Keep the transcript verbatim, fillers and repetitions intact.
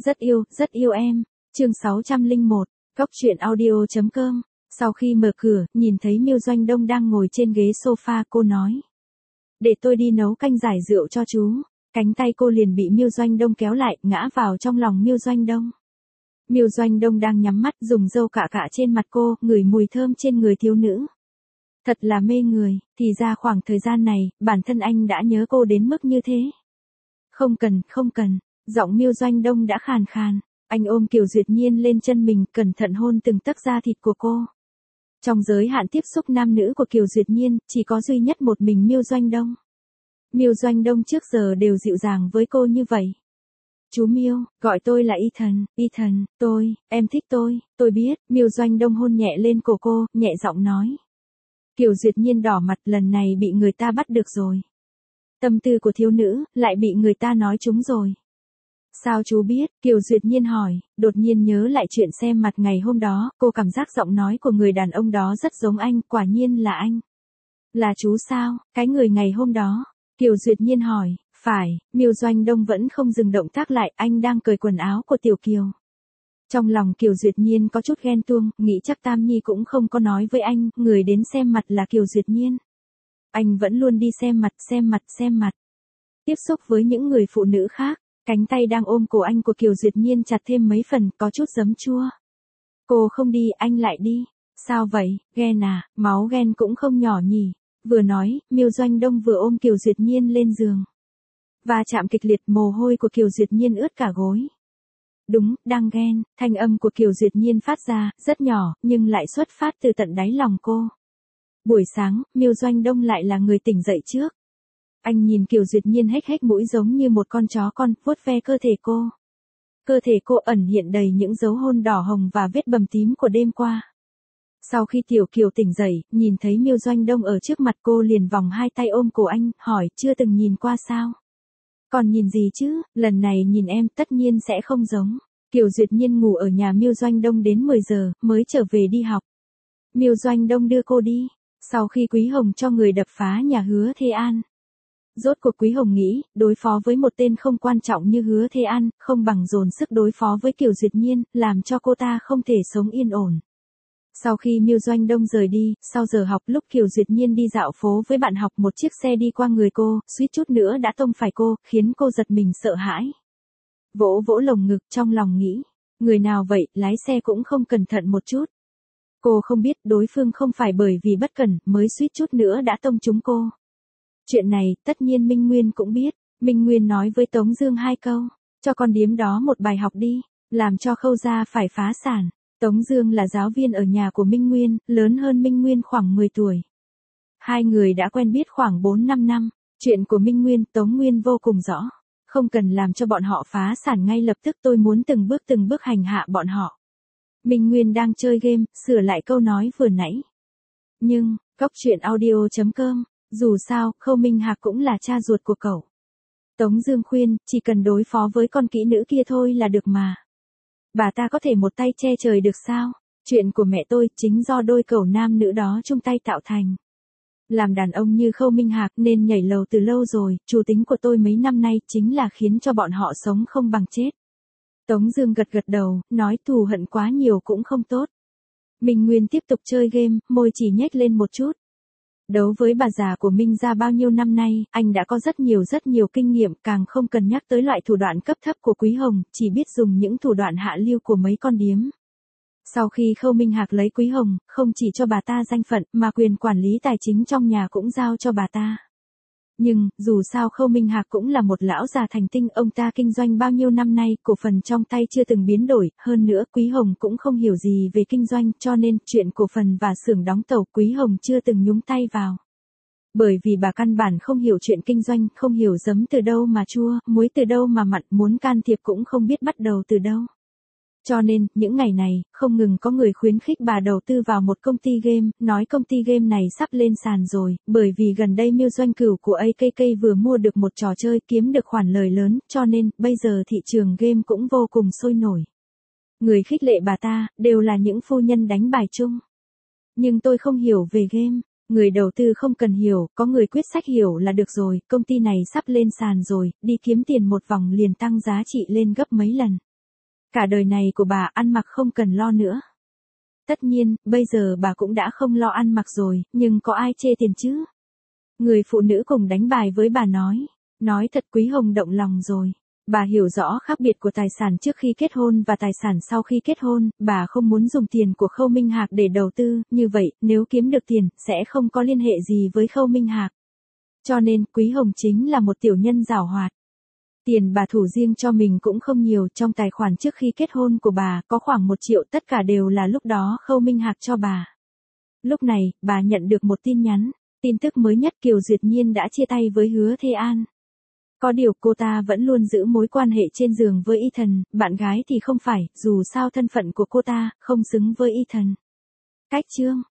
Rất yêu, rất yêu em. Chương sáu trăm lẻ một, Cóc truyện audio chấm com. Sau khi mở cửa, nhìn thấy Miêu Doanh Đông đang ngồi trên ghế sofa, cô nói: "Để tôi đi nấu canh giải rượu cho chú." Cánh tay cô liền bị Miêu Doanh Đông kéo lại, ngã vào trong lòng Miêu Doanh Đông. Miêu Doanh Đông đang nhắm mắt, dùng dâu cạ cạ trên mặt cô, ngửi mùi thơm trên người thiếu nữ. Thật là mê người, thì ra khoảng thời gian này, bản thân anh đã nhớ cô đến mức như thế. Không cần, không cần, giọng Miêu Doanh Đông đã khàn khàn. Anh ôm Kiều Duyệt Nhiên lên chân mình, cẩn thận hôn từng tấc da thịt của cô. Trong giới hạn tiếp xúc nam nữ của Kiều Duyệt Nhiên, chỉ có duy nhất một mình Miêu Doanh Đông. Miêu Doanh Đông trước giờ đều dịu dàng với cô như vậy. "Chú Miêu, gọi tôi là Ethan, Ethan, tôi, em thích tôi, tôi biết." Miêu Doanh Đông hôn nhẹ lên cổ cô, nhẹ giọng nói. Kiều Duyệt Nhiên đỏ mặt, lần này bị người ta bắt được rồi. Tâm tư của thiếu nữ, lại bị người ta nói trúng rồi. "Sao chú biết?" Kiều Duyệt Nhiên hỏi, đột nhiên nhớ lại chuyện xem mặt ngày hôm đó, cô cảm giác giọng nói của người đàn ông đó rất giống anh, quả nhiên là anh. "Là chú sao, cái người ngày hôm đó?" Kiều Duyệt Nhiên hỏi. "Phải." Miêu Doanh Đông vẫn không dừng động tác lại, anh đang cởi quần áo của Tiểu Kiều. Trong lòng Kiều Duyệt Nhiên có chút ghen tuông, nghĩ chắc Tam Nhi cũng không có nói với anh, người đến xem mặt là Kiều Duyệt Nhiên. Anh vẫn luôn đi xem mặt, xem mặt, xem mặt. Tiếp xúc với những người phụ nữ khác, cánh tay đang ôm cổ anh của Kiều Duyệt Nhiên chặt thêm mấy phần, có chút giấm chua. "Cô không đi, anh lại đi." "Sao vậy, ghen à?" "Máu ghen cũng không nhỏ nhỉ." Vừa nói, Miêu Doanh Đông vừa ôm Kiều Duyệt Nhiên lên giường. Va chạm kịch liệt, mồ hôi của Kiều Duyệt Nhiên ướt cả gối. "Đúng, đang ghen." Thanh âm của Kiều Duyệt Nhiên phát ra, rất nhỏ, nhưng lại xuất phát từ tận đáy lòng cô. Buổi sáng, Miêu Doanh Đông lại là người tỉnh dậy trước. Anh nhìn Kiều Duyệt Nhiên hếch hếch mũi giống như một con chó con, vuốt ve cơ thể cô. Cơ thể cô ẩn hiện đầy những dấu hôn đỏ hồng và vết bầm tím của đêm qua. Sau khi Tiểu Kiều tỉnh dậy, nhìn thấy Miêu Doanh Đông ở trước mặt cô liền vòng hai tay ôm cổ anh, hỏi: "Chưa từng nhìn qua sao?" "Còn nhìn gì chứ, lần này nhìn em tất nhiên sẽ không giống." Kiều Duyệt Nhiên ngủ ở nhà Miêu Doanh Đông đến mười giờ, mới trở về đi học. Miêu Doanh Đông đưa cô đi, sau khi Quý Hồng cho người đập phá nhà Hứa Thế An. Rốt cuộc Quý Hồng nghĩ, đối phó với một tên không quan trọng như Hứa Thế An, không bằng dồn sức đối phó với Kiều Duyệt Nhiên, làm cho cô ta không thể sống yên ổn. Sau khi Miêu Doanh Đông rời đi, sau giờ học lúc Kiều Duyệt Nhiên đi dạo phố với bạn học, một chiếc xe đi qua người cô, suýt chút nữa đã tông phải cô, khiến cô giật mình sợ hãi. Vỗ vỗ lồng ngực, trong lòng nghĩ, người nào vậy, lái xe cũng không cẩn thận một chút. Cô không biết đối phương không phải bởi vì bất cẩn mới suýt chút nữa đã tông trúng cô. Chuyện này, tất nhiên Minh Nguyên cũng biết. Minh Nguyên nói với Tống Dương hai câu, cho con điếm đó một bài học đi, làm cho Khâu gia phải phá sản. Tống Dương là giáo viên ở nhà của Minh Nguyên, lớn hơn Minh Nguyên khoảng mười tuổi. Hai người đã quen biết khoảng bốn năm năm, chuyện của Minh Nguyên, Tống Nguyên vô cùng rõ. Không cần làm cho bọn họ phá sản ngay lập tức, tôi muốn từng bước từng bước hành hạ bọn họ. Minh Nguyên đang chơi game, sửa lại câu nói vừa nãy. Nhưng, Cóc truyện audio chấm com, dù sao, Khâu Minh Hạc cũng là cha ruột của cậu. Tống Dương khuyên, chỉ cần đối phó với con kỹ nữ kia thôi là được mà. Bà ta có thể một tay che trời được sao? Chuyện của mẹ tôi chính do đôi cẩu nam nữ đó chung tay tạo thành. Làm đàn ông như Khâu Minh Hạc nên nhảy lầu từ lâu rồi, chủ tính của tôi mấy năm nay chính là khiến cho bọn họ sống không bằng chết. Tống Dương gật gật đầu, nói thù hận quá nhiều cũng không tốt. Minh Nguyên tiếp tục chơi game, môi chỉ nhếch lên một chút. Đấu với bà già của Minh gia bao nhiêu năm nay, anh đã có rất nhiều rất nhiều kinh nghiệm, càng không cần nhắc tới loại thủ đoạn cấp thấp của Quý Hồng, chỉ biết dùng những thủ đoạn hạ lưu của mấy con điếm. Sau khi Khâu Minh Hạc lấy Quý Hồng, không chỉ cho bà ta danh phận, mà quyền quản lý tài chính trong nhà cũng giao cho bà ta. Nhưng, dù sao Khâu Minh Hạc cũng là một lão già thành tinh, ông ta kinh doanh bao nhiêu năm nay, cổ phần trong tay chưa từng biến đổi, hơn nữa Quý Hồng cũng không hiểu gì về kinh doanh, cho nên, chuyện cổ phần và xưởng đóng tàu Quý Hồng chưa từng nhúng tay vào. Bởi vì bà căn bản không hiểu chuyện kinh doanh, không hiểu giấm từ đâu mà chua, muối từ đâu mà mặn, muốn can thiệp cũng không biết bắt đầu từ đâu. Cho nên, những ngày này, không ngừng có người khuyến khích bà đầu tư vào một công ty game, nói công ty game này sắp lên sàn rồi, bởi vì gần đây Miêu Doanh Cửu của a ca ca vừa mua được một trò chơi kiếm được khoản lời lớn, cho nên, bây giờ thị trường game cũng vô cùng sôi nổi. Người khích lệ bà ta, đều là những phu nhân đánh bài chung. Nhưng tôi không hiểu về game. Người đầu tư không cần hiểu, có người quyết sách hiểu là được rồi, công ty này sắp lên sàn rồi, đi kiếm tiền một vòng liền tăng giá trị lên gấp mấy lần. Cả đời này của bà ăn mặc không cần lo nữa. Tất nhiên, bây giờ bà cũng đã không lo ăn mặc rồi, nhưng có ai chê tiền chứ? Người phụ nữ cùng đánh bài với bà nói. Nói thật Quý Hồng động lòng rồi. Bà hiểu rõ khác biệt của tài sản trước khi kết hôn và tài sản sau khi kết hôn, bà không muốn dùng tiền của Khâu Minh Hạc để đầu tư, như vậy, nếu kiếm được tiền, sẽ không có liên hệ gì với Khâu Minh Hạc. Cho nên, Quý Hồng chính là một tiểu nhân giàu hoạt. Tiền bà thủ riêng cho mình cũng không nhiều, trong tài khoản trước khi kết hôn của bà có khoảng một triệu, tất cả đều là lúc đó Khâu Minh Hạc cho bà. Lúc này, bà nhận được một tin nhắn, tin tức mới nhất Kiều Duyệt Nhiên đã chia tay với Hứa Thê An. Có điều cô ta vẫn luôn giữ mối quan hệ trên giường với Ethan, bạn gái thì không phải, dù sao thân phận của cô ta không xứng với Ethan. Cách chương